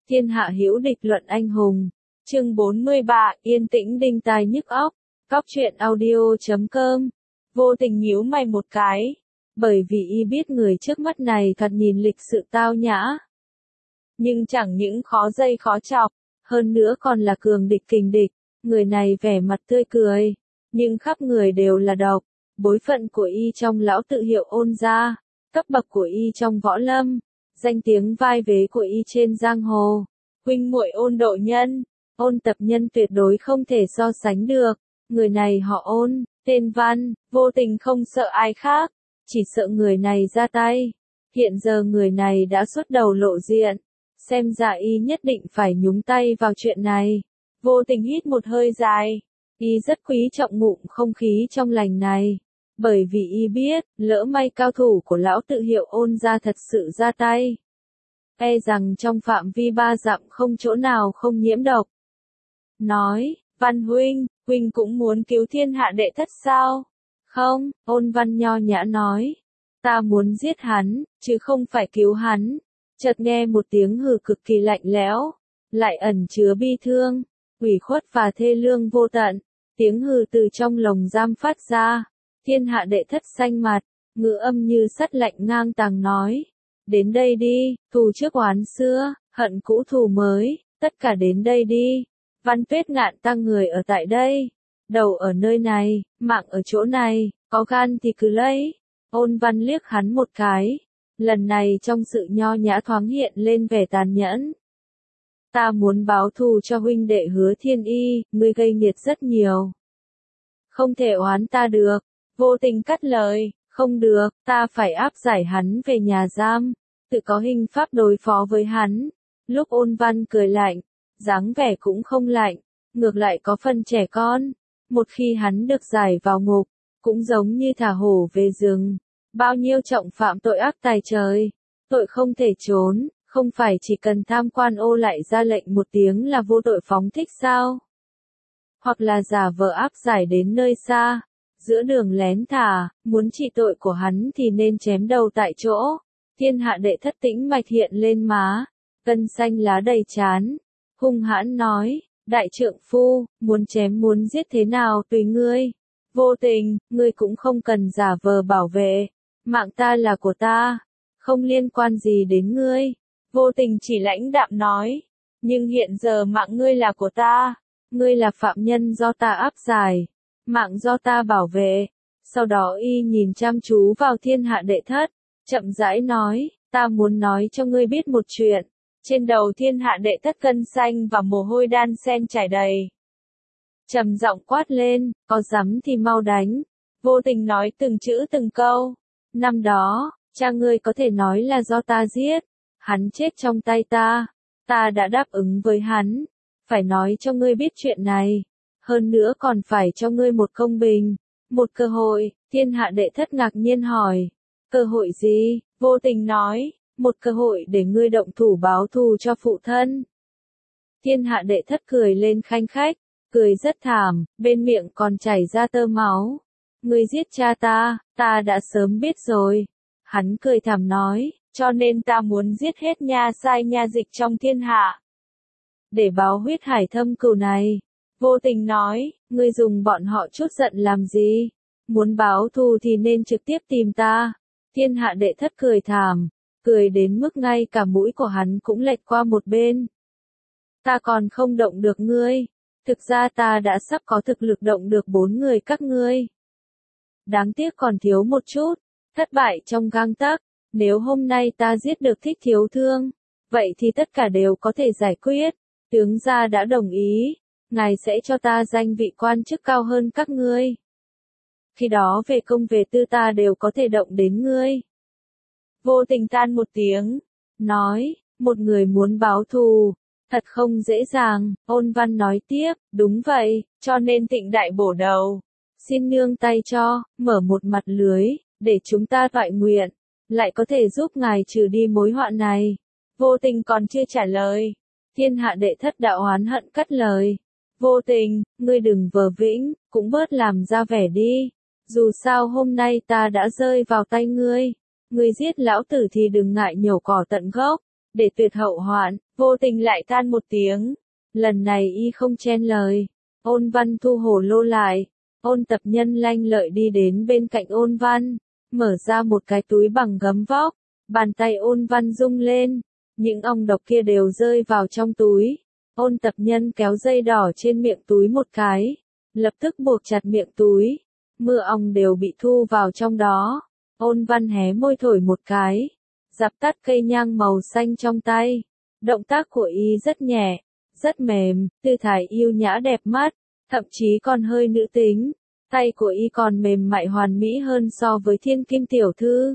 Thiên hạ hữu địch luận anh hùng. Chương 43, yên tĩnh đinh tai nhức óc. Cóc truyện audio.com. Vô tình nhíu mày một cái, bởi vì y biết người trước mắt này thoạt nhìn lịch sự tao nhã, nhưng chẳng những khó dây khó chọc, hơn nữa còn là cường địch kình địch. Người này vẻ mặt tươi cười, nhưng khắp người đều là độc. Bối phận của y trong lão tự hiệu Ôn gia, cấp bậc của y trong võ lâm, danh tiếng vai vế của y trên giang hồ, huynh muội Ôn độ nhân, Ôn tập nhân tuyệt đối không thể so sánh được. Người này họ Ôn, tên Văn, vô tình không sợ ai khác, chỉ sợ người này ra tay. Hiện giờ người này đã xuất đầu lộ diện, xem ra y nhất định phải nhúng tay vào chuyện này. Vô tình hít một hơi dài, y rất quý trọng ngụm không khí trong lành này, bởi vì y biết, lỡ may cao thủ của lão tự hiệu Ôn gia thật sự ra tay, e rằng trong phạm vi 3 dặm không chỗ nào không nhiễm độc. Nói, Văn huynh, huynh cũng muốn cứu thiên hạ đệ thất sao? Không, Ôn Văn nho nhã nói, ta muốn giết hắn, chứ không phải cứu hắn. Chợt nghe một tiếng hừ cực kỳ lạnh lẽo, lại ẩn chứa bi thương, ủy khuất và thê lương vô tận. Tiếng hừ từ trong lồng giam phát ra, thiên hạ đệ thất xanh mặt, ngữ âm như sắt lạnh ngang tàng nói, đến đây đi, thù trước oán xưa, hận cũ thù mới, tất cả đến đây đi. Văn Tuyết Ngạn tăng người ở tại đây, đầu ở nơi này, mạng ở chỗ này, có gan thì cứ lấy. Ôn Văn liếc hắn một cái, lần này trong sự nho nhã thoáng hiện lên vẻ tàn nhẫn. Ta muốn báo thù cho huynh đệ Hứa Thiên Y, ngươi gây nghiệt rất nhiều, không thể oán ta được. Vô tình cắt lời, không được, ta phải áp giải hắn về nhà giam, tự có hình pháp đối phó với hắn. Lúc Ôn Văn cười lạnh, dáng vẻ cũng không lạnh, ngược lại có phần trẻ con. Một khi hắn được giải vào ngục, cũng giống như thả hổ về rừng. Bao nhiêu trọng phạm tội ác tày trời, tội không thể trốn, không phải chỉ cần tham quan ô lại ra lệnh một tiếng là vô tội phóng thích sao? Hoặc là giả vờ áp giải đến nơi xa, giữa đường lén thả, muốn trị tội của hắn thì nên chém đầu tại chỗ. Thiên hạ đệ thất tĩnh mạch hiện lên má, gân xanh lá đầy trán, hung hãn nói, đại trượng phu, muốn chém muốn giết thế nào tùy ngươi. Vô tình, ngươi cũng không cần giả vờ bảo vệ, mạng ta là của ta, không liên quan gì đến ngươi. Vô tình chỉ lãnh đạm nói, nhưng hiện giờ mạng ngươi là của ta, ngươi là phạm nhân do ta áp giải, mạng do ta bảo vệ. Sau đó y nhìn chăm chú vào thiên hạ đệ thất, chậm rãi nói, ta muốn nói cho ngươi biết một chuyện. Trên đầu thiên hạ đệ thất gân xanh và mồ hôi đan sen trải đầy. Trầm giọng quát lên, có dám thì mau đánh. Vô tình nói từng chữ từng câu. Năm đó, cha ngươi có thể nói là do ta giết, hắn chết trong tay ta đã đáp ứng với hắn, phải nói cho ngươi biết chuyện này, hơn nữa còn phải cho ngươi một công bình, một cơ hội. Thiên hạ đệ thất ngạc nhiên hỏi, cơ hội gì? Vô tình nói, một cơ hội để ngươi động thủ báo thù cho phụ thân. Thiên hạ đệ thất cười lên khanh khách, cười rất thảm, bên miệng còn chảy ra tơ máu. Ngươi giết cha ta đã sớm biết rồi. Hắn cười thảm nói, cho nên ta muốn giết hết nha sai nha dịch trong thiên hạ, để báo huyết hải thâm cừu này. Vô tình nói, ngươi dùng bọn họ chút giận làm gì? Muốn báo thù thì nên trực tiếp tìm ta. Thiên hạ đệ thất cười thảm, cười đến mức ngay cả mũi của hắn cũng lệch qua một bên. Ta còn không động được ngươi, thực ra ta đã sắp có thực lực động được 4 người các ngươi. Đáng tiếc còn thiếu một chút, thất bại trong gang tấc. Nếu hôm nay ta giết được Thích Thiếu Thương, vậy thì tất cả đều có thể giải quyết. Tướng gia đã đồng ý, ngài sẽ cho ta danh vị quan chức cao hơn các ngươi. Khi đó về công về tư ta đều có thể động đến ngươi. Vô tình tan một tiếng, nói, một người muốn báo thù, thật không dễ dàng. Ôn Văn nói tiếp, đúng vậy, cho nên Tịnh đại bổ đầu, xin nương tay cho, mở một mặt lưới, để chúng ta toại nguyện, lại có thể giúp ngài trừ đi mối họa này. Vô tình còn chưa trả lời, thiên hạ đệ thất đạo oán hận cắt lời. Vô tình, ngươi đừng vờ vĩnh, cũng bớt làm ra vẻ đi. Dù sao hôm nay ta đã rơi vào tay ngươi. Ngươi giết lão tử thì đừng ngại nhổ cỏ tận gốc. để tuyệt hậu hoạn, Vô Tình lại than một tiếng. Lần này y không chen lời. Ôn Văn thu hồ lô lại. Ôn Tập Nhân lanh lợi đi đến bên cạnh Ôn Văn, mở ra một cái túi bằng gấm vóc. Bàn tay Ôn Văn rung lên, những ong độc kia đều rơi vào trong túi. Ôn Tập Nhân kéo dây đỏ trên miệng túi một cái, lập tức buộc chặt miệng túi. Mưa ong đều bị thu vào trong đó. Ôn Văn hé môi thổi một cái, dập tắt cây nhang màu xanh trong tay. Động tác của y rất nhẹ, rất mềm, tư thái yêu nhã đẹp mắt, thậm chí còn hơi nữ tính. Tay của y còn mềm mại hoàn mỹ hơn so với Thiên Kim tiểu thư.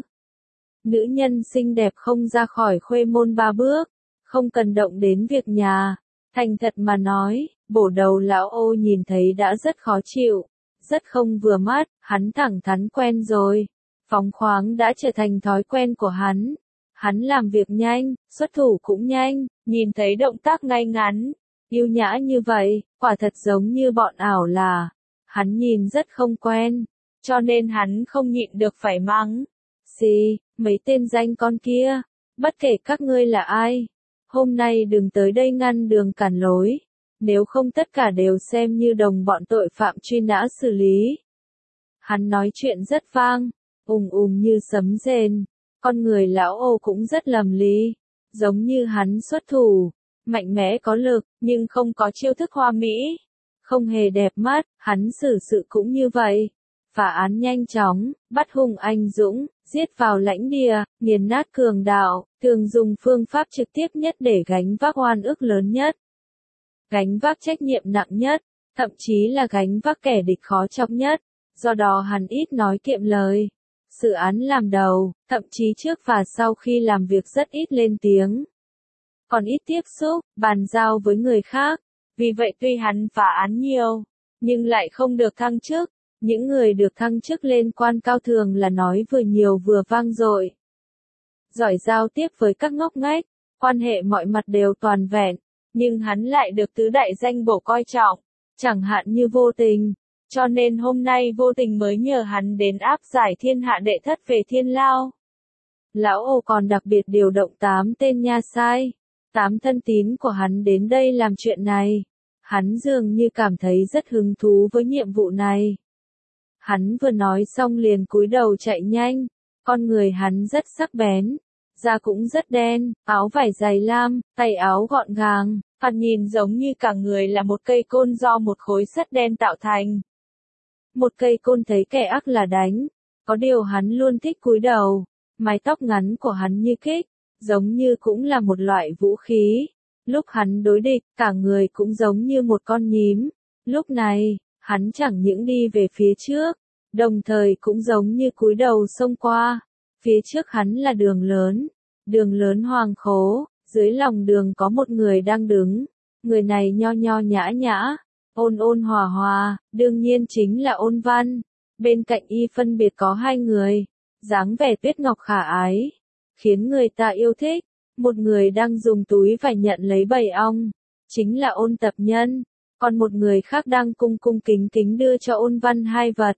Nữ nhân xinh đẹp không ra khỏi khuê môn 3 bước, không cần động đến việc nhà. Thành thật mà nói, bổ đầu lão Ô nhìn thấy đã rất khó chịu, rất không vừa mắt, hắn thẳng thắn quen rồi. Phóng khoáng đã trở thành thói quen của hắn. Hắn làm việc nhanh, xuất thủ cũng nhanh, nhìn thấy động tác ngay ngắn, yêu nhã như vậy, quả thật giống như bọn ảo là. Hắn nhìn rất không quen, cho nên hắn không nhịn được phải mắng. Xì, mấy tên danh con kia, bất kể các ngươi là ai, hôm nay đừng tới đây ngăn đường cản lối, nếu không tất cả đều xem như đồng bọn tội phạm truy nã xử lý. Hắn nói chuyện rất vang, như sấm rền, con người lão Ô cũng rất lầm lý, giống như hắn xuất thủ, mạnh mẽ có lực, nhưng không có chiêu thức hoa mỹ, không hề đẹp mắt, hắn xử sự cũng như vậy. Phá án nhanh chóng, bắt hung anh dũng, giết vào lãnh địa, nghiền nát cường đạo, thường dùng phương pháp trực tiếp nhất để gánh vác oan ức lớn nhất. Gánh vác trách nhiệm nặng nhất, thậm chí là gánh vác kẻ địch khó chọc nhất, do đó hắn ít nói kiệm lời. Sự án làm đầu, thậm chí trước và sau khi làm việc rất ít lên tiếng. Còn ít tiếp xúc, bàn giao với người khác. Vì vậy tuy hắn phá án nhiều, nhưng lại không được thăng chức. Những người được thăng chức lên quan cao thường là nói vừa nhiều vừa vang dội. Giỏi giao tiếp với các ngóc ngách, quan hệ mọi mặt đều toàn vẹn, nhưng hắn lại được tứ đại danh bổ coi trọng, chẳng hạn như Vô Tình. Cho nên hôm nay Vô Tình mới nhờ hắn đến áp giải thiên hạ đệ thất về Thiên Lao. Lão Ô còn đặc biệt điều động 8 tên nha sai, 8 thân tín của hắn đến đây làm chuyện này. Hắn dường như cảm thấy rất hứng thú với nhiệm vụ này. Hắn vừa nói xong liền cúi đầu chạy nhanh, con người hắn rất sắc bén, da cũng rất đen, áo vải dày lam, tay áo gọn gàng, thoạt nhìn giống như cả người là một cây côn do một khối sắt đen tạo thành. Một cây côn thấy kẻ ác là đánh, có điều hắn luôn thích cúi đầu, mái tóc ngắn của hắn như kích, giống như cũng là một loại vũ khí. Lúc hắn đối địch, cả người cũng giống như một con nhím. Lúc này, hắn chẳng những đi về phía trước, đồng thời cũng giống như cúi đầu xông qua. Phía trước hắn là đường lớn hoang khố, dưới lòng đường có một người đang đứng. Người này nho nho nhã nhã, ôn hòa hòa, đương nhiên chính là Ôn Văn. Bên cạnh y phân biệt có 2 người, dáng vẻ tuyết ngọc khả ái, khiến người ta yêu thích. Một người đang dùng túi vải nhận lấy bầy ong, chính là Ôn Tập Nhân, còn một người khác đang cung cung kính kính đưa cho Ôn Văn 2 vật.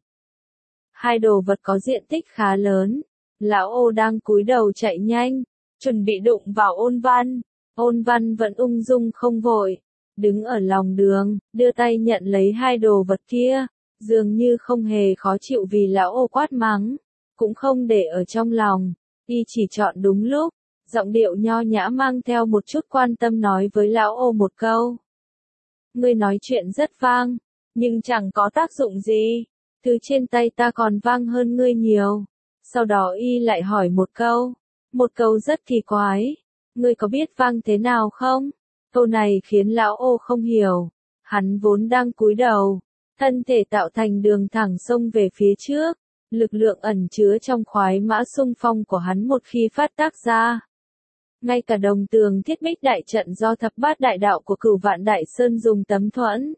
2 đồ vật có diện tích khá lớn. Lão Ô đang cúi đầu chạy nhanh, chuẩn bị đụng vào Ôn Văn. Ôn Văn vẫn ung dung không vội, đứng ở lòng đường, đưa tay nhận lấy 2 đồ vật kia, dường như không hề khó chịu vì lão Ô quát mắng, cũng không để ở trong lòng, y chỉ chọn đúng lúc. Giọng điệu nho nhã mang theo một chút quan tâm nói với lão Ô một câu. Ngươi nói chuyện rất vang, nhưng chẳng có tác dụng gì. Thứ trên tay ta còn vang hơn ngươi nhiều. Sau đó y lại hỏi một câu rất kỳ quái. Ngươi có biết vang thế nào không? Câu này khiến lão Ô không hiểu. Hắn vốn đang cúi đầu, thân thể tạo thành đường thẳng xông về phía trước. Lực lượng ẩn chứa trong khoái mã xung phong của hắn một khi phát tác ra. Ngay cả đồng tường thiết bích đại trận do thập bát đại đạo của Cửu Vạn Đại Sơn dùng tấm thuẫn,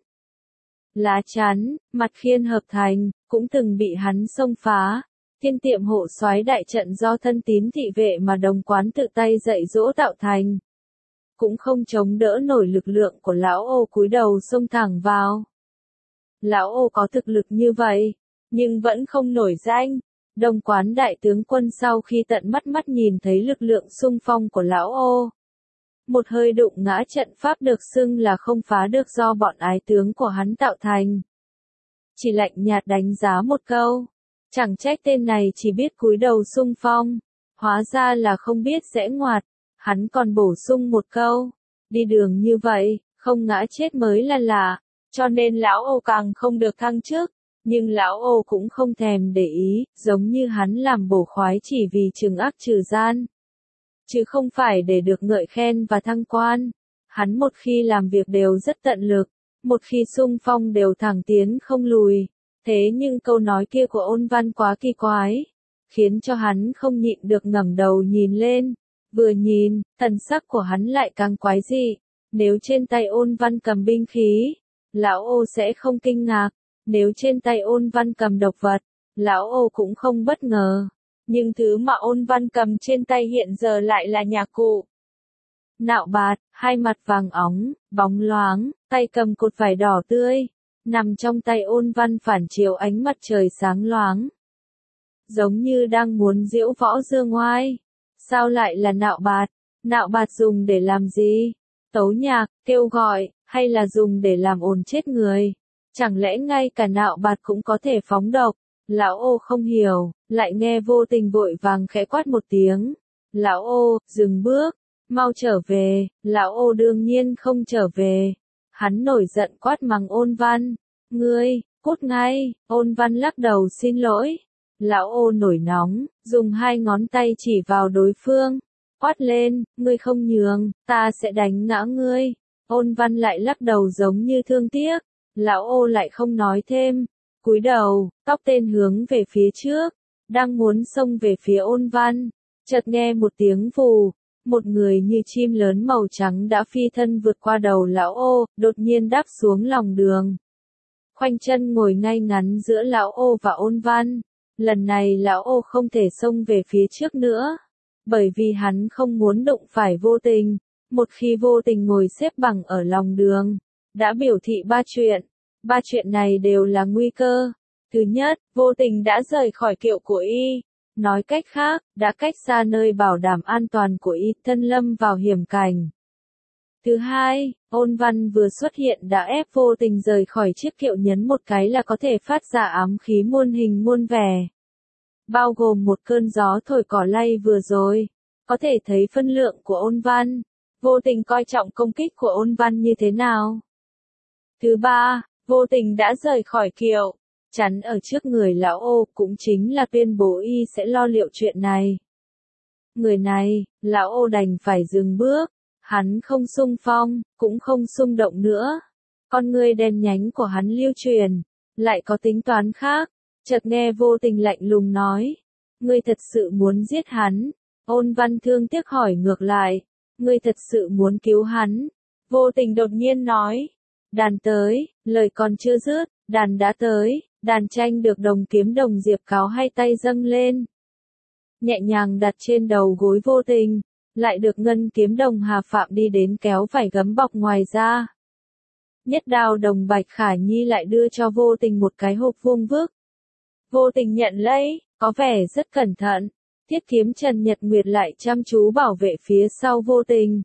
lá chắn, mặt khiên hợp thành, cũng từng bị hắn xông phá. Thiên Tiệm Hộ Soái đại trận do thân tín thị vệ mà Đồng Quán tự tay dạy dỗ tạo thành, cũng không chống đỡ nổi lực lượng của lão Ô cúi đầu xông thẳng vào. Lão Ô có thực lực như vậy, nhưng vẫn không nổi danh. Đồng Quán đại tướng quân sau khi tận mắt nhìn thấy lực lượng xung phong của lão Ô, Một hơi đụng ngã trận pháp được xưng là không phá được do bọn ái tướng của hắn tạo thành. Chỉ lạnh nhạt đánh giá một câu. Chẳng trách tên này chỉ biết cúi đầu xung phong. Hóa ra là không biết giãy ngoặt. Hắn còn bổ sung một câu. Đi đường như vậy, không ngã chết mới là lạ. Cho nên lão Âu càng không được thăng chức. Nhưng lão Âu cũng không thèm để ý, giống như hắn làm bổ khoái chỉ vì trừng ác trừ gian. Chứ không phải để được ngợi khen và thăng quan. Hắn một khi làm việc đều rất tận lực, một khi xung phong đều thẳng tiến không lùi. Thế nhưng câu nói kia của Ôn Văn quá kỳ quái, khiến cho hắn không nhịn được ngẩng đầu nhìn lên. Vừa nhìn, thần sắc của hắn lại càng quái dị. Nếu trên tay Ôn Văn cầm binh khí, lão Ô sẽ không kinh ngạc. Nếu trên tay Ôn Văn cầm độc vật, lão Ô cũng không bất ngờ. Nhưng thứ mà Ôn Văn cầm trên tay hiện giờ lại là nhạc cụ. Nạo bạt, hai mặt vàng óng, bóng loáng, tay cầm cột vải đỏ tươi, nằm trong tay Ôn Văn phản chiếu ánh mặt trời sáng loáng. Giống như đang muốn diễu võ dương oai. Sao lại là nạo bạt? Nạo bạt dùng để làm gì? Tấu nhạc, kêu gọi, hay là dùng để làm ồn chết người? Chẳng lẽ ngay cả nạo bạt cũng có thể phóng độc? Lão Ô không hiểu, lại nghe Vô Tình vội vàng khẽ quát một tiếng. Lão Ô, dừng bước, mau trở về. Lão Ô đương nhiên không trở về. Hắn nổi giận quát mắng Ôn Văn. Ngươi, cút ngay. Ôn Văn lắc đầu xin lỗi. Lão Ô nổi nóng, dùng hai ngón tay chỉ vào đối phương. Quát lên, ngươi không nhường, ta sẽ đánh ngã ngươi. Ôn Văn lại lắc đầu giống như thương tiếc. Lão Ô lại không nói thêm. Cúi đầu, tóc tên hướng về phía trước, đang muốn xông về phía Ôn Văn. Chợt nghe một tiếng vù, một người như chim lớn màu trắng đã phi thân vượt qua đầu lão Ô, đột nhiên đáp xuống lòng đường. Khoanh chân ngồi ngay ngắn giữa lão Ô và Ôn Văn. Lần này lão Ô không thể xông về phía trước nữa, bởi vì hắn không muốn đụng phải Vô Tình. Một khi Vô Tình ngồi xếp bằng ở lòng đường, đã biểu thị ba chuyện. Ba chuyện này đều là nguy cơ. Thứ nhất, Vô Tình đã rời khỏi kiệu của y. Nói cách khác, đã cách xa nơi bảo đảm an toàn của y, thân lâm vào hiểm cảnh. Thứ hai, Ôn Văn vừa xuất hiện đã ép Vô Tình rời khỏi chiếc kiệu, nhấn một cái là có thể phát ra ám khí muôn hình muôn vẻ. Bao gồm một cơn gió thổi cỏ lay vừa rồi. Có thể thấy phân lượng của Ôn Văn. Vô Tình coi trọng công kích của Ôn Văn như thế nào. Thứ ba, Vô Tình đã rời khỏi kiệu, chắn ở trước người lão Ô, cũng chính là tuyên bố y sẽ lo liệu chuyện này. Người này, lão Ô đành phải dừng bước, hắn không xung phong, cũng không xung động nữa. Con ngươi đen nhánh của hắn lưu truyền, lại có tính toán khác. Chợt nghe Vô Tình lạnh lùng nói, ngươi thật sự muốn giết hắn? Ôn Văn thương tiếc hỏi ngược lại, ngươi thật sự muốn cứu hắn? Vô Tình đột nhiên nói, đàn tới. Lời còn chưa dứt, đàn đã tới. Đàn tranh được đồng kiếm đồng diệp cáo hai tay dâng lên, nhẹ nhàng đặt trên đầu gối Vô Tình, lại được ngân kiếm đồng Hà Phạm đi đến kéo vải gấm bọc ngoài ra. Nhất đao đồng Bạch Khả Nhi lại đưa cho Vô Tình một cái hộp vuông vức. Vô Tình nhận lấy, có vẻ rất cẩn thận. Thiết kiếm Trần Nhật Nguyệt lại chăm chú bảo vệ phía sau Vô Tình.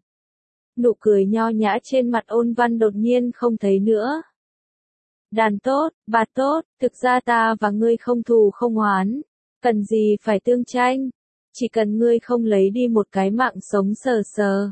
Nụ cười nho nhã trên mặt Ôn Văn đột nhiên không thấy nữa. Đàn tốt, bạt tốt, thực ra ta và ngươi không thù không oán. Cần gì phải tương tranh? Chỉ cần ngươi không lấy đi một cái mạng sống sờ sờ.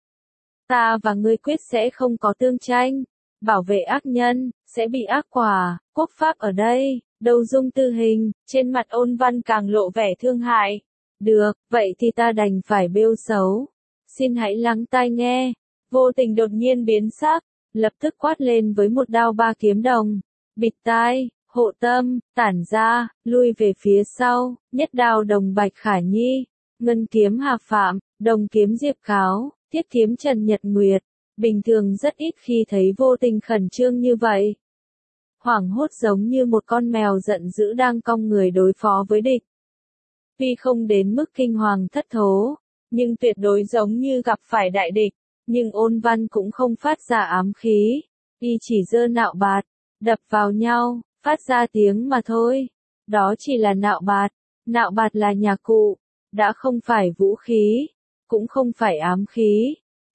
Ta và ngươi quyết sẽ không có tương tranh. Bảo vệ ác nhân, sẽ bị ác quả. Quốc pháp ở đây, đầu dung tư hình. Trên mặt Ôn Văn càng lộ vẻ thương hại. Được, vậy thì ta đành phải bêu xấu. Xin hãy lắng tai nghe. Vô Tình đột nhiên biến sắc, lập tức quát lên với một đao ba kiếm đồng. Bịt tai, hộ tâm, tản ra, lui về phía sau. Nhất đao đồng Bạch Khả Nhi, ngân kiếm Hà Phạm, đồng kiếm Diệp Kháo, thiết kiếm Trần Nhật Nguyệt. Bình thường rất ít khi thấy Vô Tình khẩn trương như vậy. Hoảng hốt giống như một con mèo giận dữ đang cong người đối phó với địch. Tuy không đến mức kinh hoàng thất thố, nhưng tuyệt đối giống như gặp phải đại địch. Nhưng Ôn Văn cũng không phát ra ám khí, y chỉ giơ nạo bạt, đập vào nhau, phát ra tiếng mà thôi. Đó chỉ là nạo bạt là nhạc cụ, đã không phải vũ khí, cũng không phải ám khí.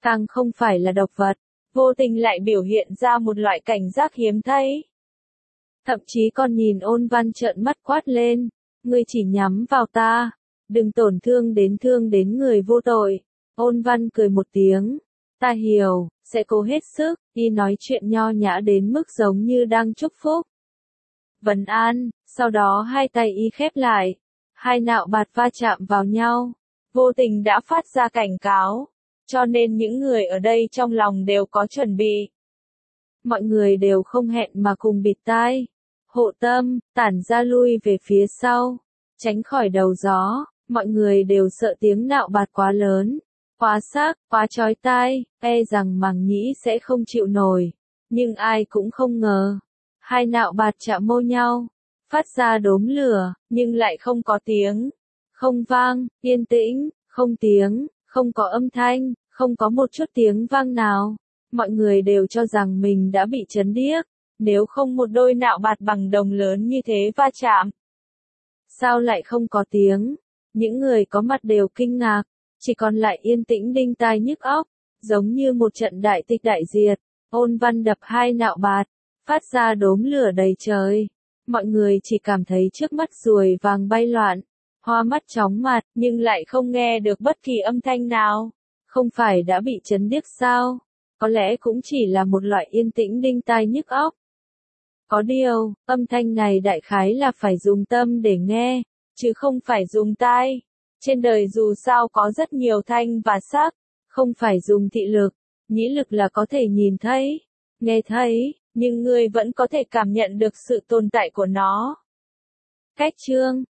càng không phải là độc vật, vô tình lại biểu hiện ra một loại cảnh giác hiếm thấy. Thậm chí còn nhìn Ôn Văn trợn mắt quát lên, ngươi chỉ nhắm vào ta, đừng tổn thương đến người vô tội. Ôn Văn cười một tiếng, ta hiểu, sẽ cố hết sức, y nói chuyện nho nhã đến mức giống như đang chúc phúc. Vấn an, sau đó hai tay y khép lại, hai nạo bạt va chạm vào nhau, vô tình đã phát ra cảnh cáo, cho nên những người ở đây trong lòng đều có chuẩn bị. Mọi người đều không hẹn mà cùng bịt tai, hộ tâm, tản ra lui về phía sau, tránh khỏi đầu gió, mọi người đều sợ tiếng nạo bạt quá lớn, quá sắc, quá chói tai, e rằng màng nhĩ sẽ không chịu nổi, nhưng ai cũng không ngờ. Hai nạo bạt chạm môi nhau, phát ra đốm lửa, nhưng lại không có tiếng, không vang, yên tĩnh, không tiếng, không có âm thanh, không có một chút tiếng vang nào. Mọi người đều cho rằng mình đã bị chấn điếc, nếu không một đôi nạo bạt bằng đồng lớn như thế va chạm. Sao lại không có tiếng? Những người có mặt đều kinh ngạc, chỉ còn lại yên tĩnh đinh tai nhức óc, giống như một trận đại tịch đại diệt. Ôn Văn đập hai nạo bạt, phát ra đốm lửa đầy trời. Mọi người chỉ cảm thấy trước mắt ruồi vàng bay loạn, hoa mắt chóng mặt, nhưng lại không nghe được bất kỳ âm thanh nào. Không phải đã bị chấn điếc sao? Có lẽ cũng chỉ là một loại yên tĩnh đinh tai nhức óc. Có điều, âm thanh này đại khái là phải dùng tâm để nghe, chứ không phải dùng tai. Trên đời dù sao có rất nhiều thanh và sắc, không phải dùng thị lực, nhĩ lực là có thể nhìn thấy, nghe thấy, nhưng ngươi vẫn có thể cảm nhận được sự tồn tại của nó. Cách chương